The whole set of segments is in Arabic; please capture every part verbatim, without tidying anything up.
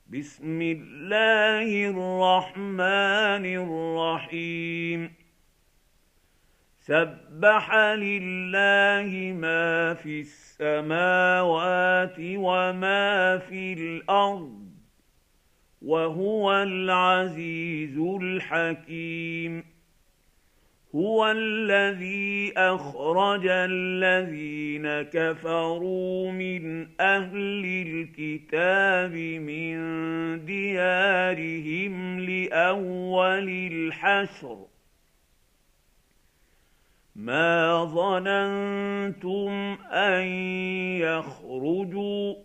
بسم الله الرحمن الرحيم. سبح لله ما في السماوات وما في الأرض وهو العزيز الحكيم. هو الذي أخرج الذين كفروا من أهل الكتاب من ديارهم لأول الحشر ما ظننتم أن يخرجوا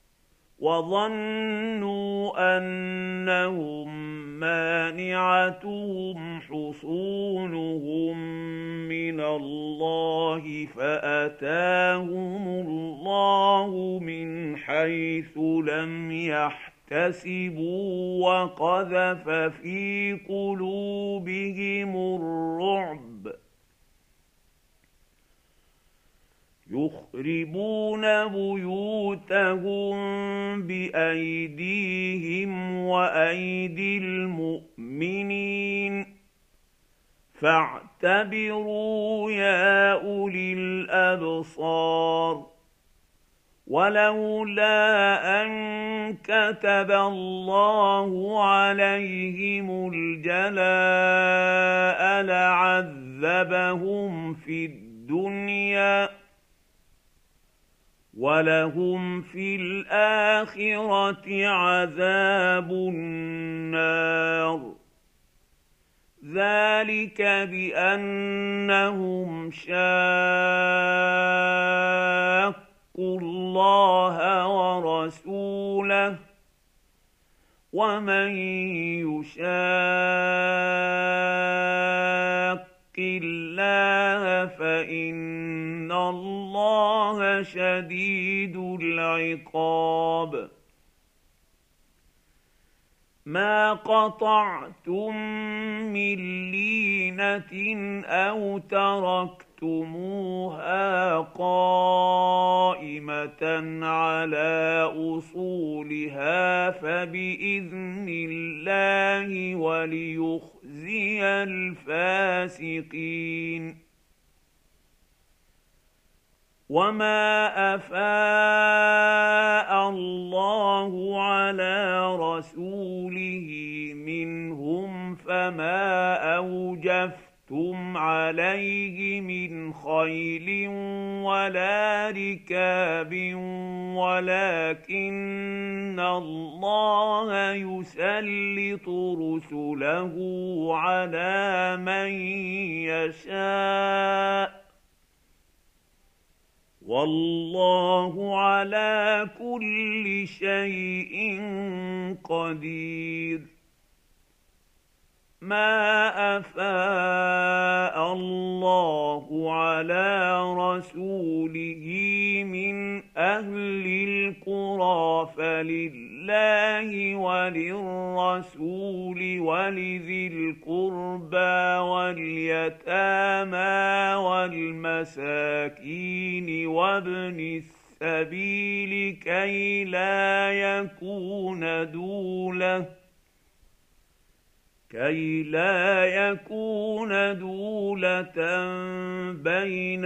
وظنوا أنهم مانعتهم حصونهم من الله فأتاهم الله من حيث لم يحتسبوا وقذف في قلوبهم الرعب يخربون بيوتهم بأيديهم وأيدي المؤمنين فاعتبروا يا أولي الأبصار. ولولا أن كتب الله عليهم الجلاء لعذبهم في الدنيا ولهم في الآخرة عذاب النار. ذلك بأنهم شاقوا الله ورسوله ومن يشاق الله فإن الله شديد العقاب. ما قطعتم من لينة أو تركتموها قائمة على أصولها فبإذن الله وليخزي الفاسقين. وما أفاء الله على رسوله منهم فما أوجفتم عليه من خيل ولا ركاب ولكن الله يسلط رسله على من يشاء والله على كل شيء قدير. ما أفاء الله على رسوله من أهل القرى فلله وللرسول ولذي القربى واليتامى والمساكين وابن السبيل كي لا يكون دولة كي لا يكون دولة بين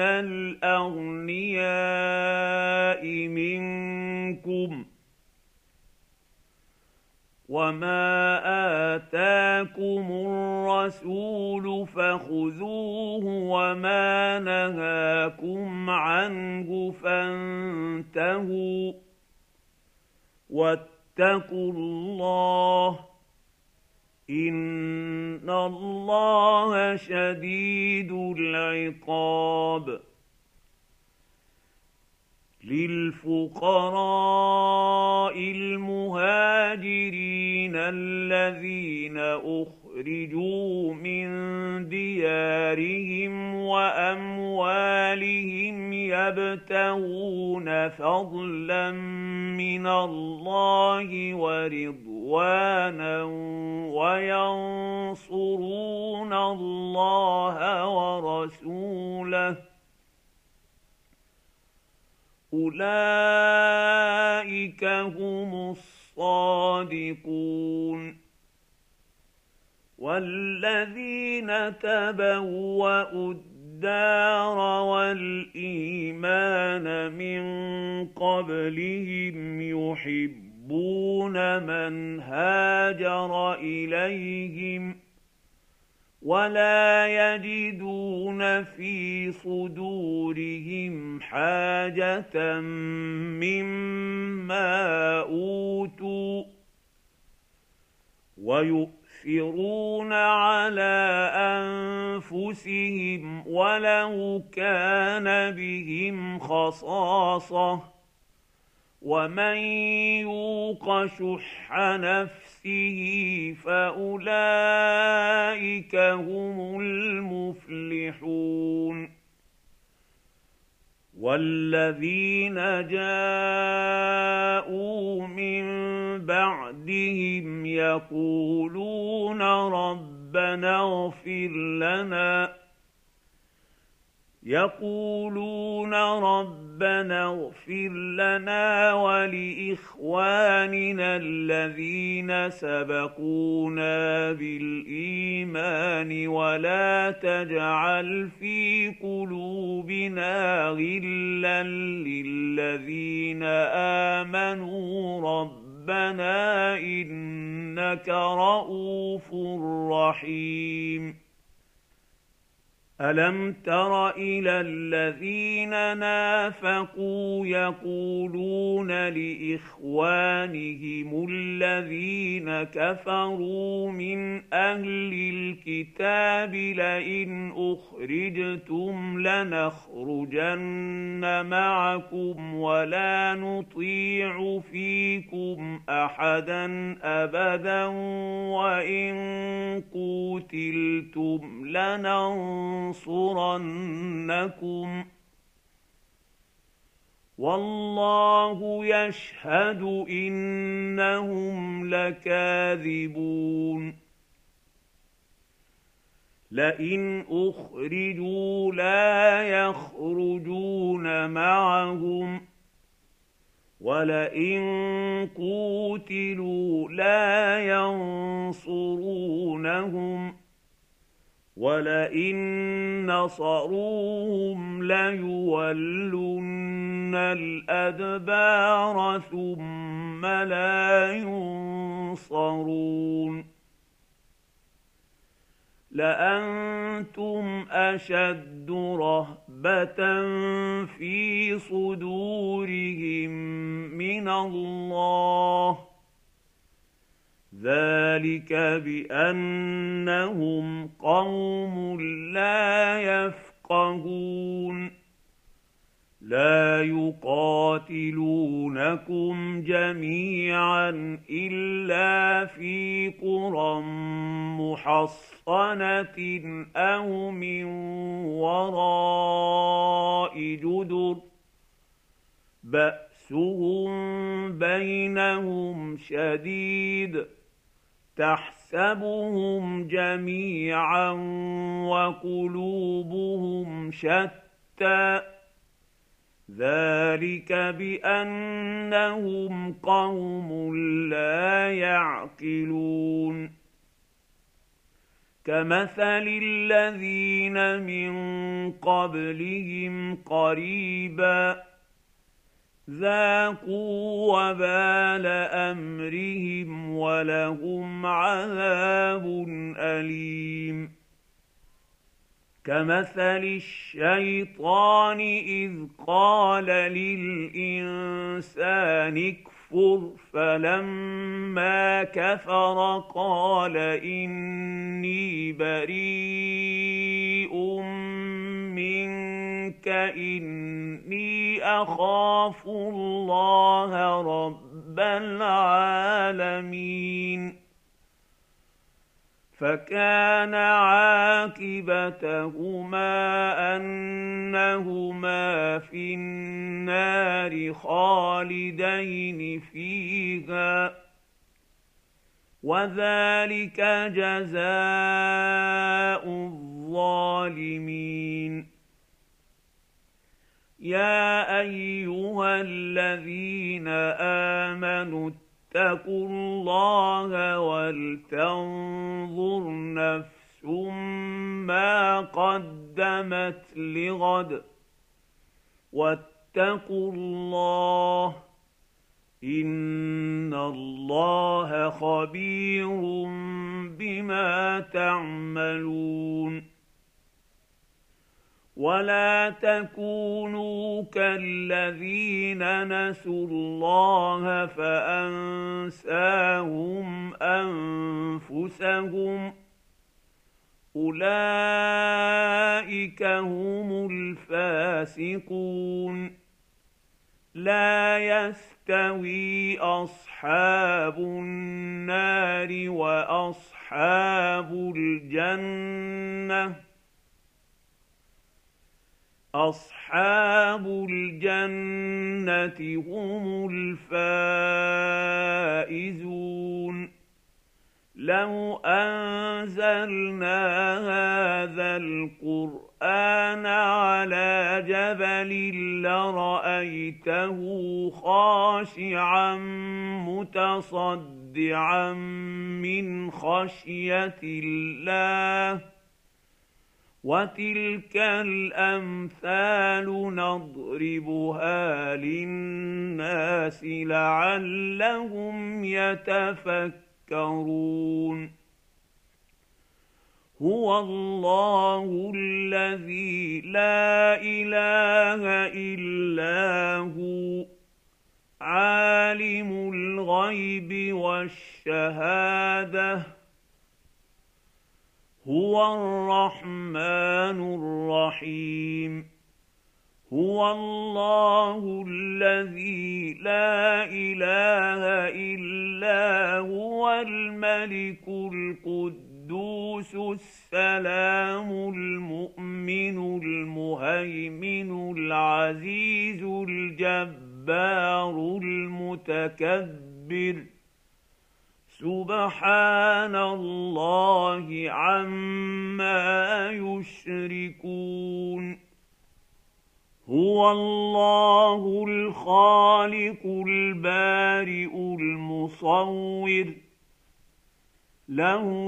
الأغنياء منكم. وما آتاكم الرسول فخذوه وما نهاكم عنه فانتهوا واتقوا الله إن الله شديد العقاب. للفقراء المهاجرين الذين أخرجوا من ديارهم وأموالهم يبتغون فضلا من الله ورضوانا وينصرون الله ورسوله أولئك هم الصادقون صادقون والذين تبوأوا الدار والإيمان من قبلهم يحبون من هاجر إليهم ولا يجدون في صدورهم حاجة مما أوتوا ويؤثرون على أنفسهم ولو كان بهم خصاصة ومن يوق شح نفسه فأولئك هم المفلحون والذين جاءوا من بعدهم يقولون ربنا اغفر لنا يقولون ربنا اغفر لنا ولإخواننا الذين سبقونا بالإيمان ولا تجعل في قلوبنا غلا للذين آمنوا ربنا إنك رؤوف رحيم ألم تر إلى الذين نافقوا يقولون لإخوانهم الذين كفروا من أهل الكتاب لئن أخرجتم لنخرجن معكم ولا نطيع فيكم أحدا أبدا وإن قوتلتم لننصرنكم ينصرنكم والله يشهد إنهم لكاذبون لئن أخرجوا لا يخرجون معهم ولئن قوتلوا لا ينصرونهم ولئن نصروهم ليولن الأدبار ثم لا ينصرون لأنتم أشد رهبة في صدورهم من الله ذلك بأنهم قوم لا يفقهون لا يقاتلونكم جميعا إلا في قرى محصنة أو من وراء جدر بأسهم بينهم شديد تحسبهم جميعا وقلوبهم شتى ذلك بأنهم قوم لا يعقلون كمثل الذين من قبلهم قريبا ذاقوا وبال أمرهم ولهم عذاب أليم كمثل الشيطان إذ قال للإنسان اكفر فلما كفر قال إني بريء منك إني أخاف الله رب العالمين فكان عاقبتهما أنهما في النار خالدين فيها وذلك جزاء الظالمين يا أيها الذين آمنوا واتقوا الله ولتنظر نفس ما قدمت لغد واتقوا الله إن الله خبير بما تعملون ولا تكونوا كالذين نسوا الله فأنساهم أنفسهم أولئك هم الفاسقون لا يستوي أصحاب النار وأصحاب الجنة أصحاب الجنة هم الفائزون لو أنزلنا هذا القرآن على جبل لرأيته خاشعا متصدعا من خشية الله وتلك الأمثال نضربها للناس لعلهم يتفكرون هو الله الذي لا إله إلا هو عالم الغيب والشهادة هو الرحمن الرحيم هو الله الذي لا إله إلا هو الملك القدوس السلام المؤمن المهيمن العزيز الجبار المتكبر سبحان الله عما يشركون هو الله الخالق البارئ المصور له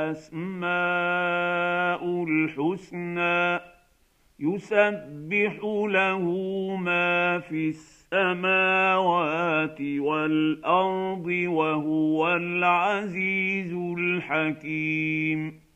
الأسماء الحسنى يسبح له ما في السماوات والأرض وهو العزيز الحكيم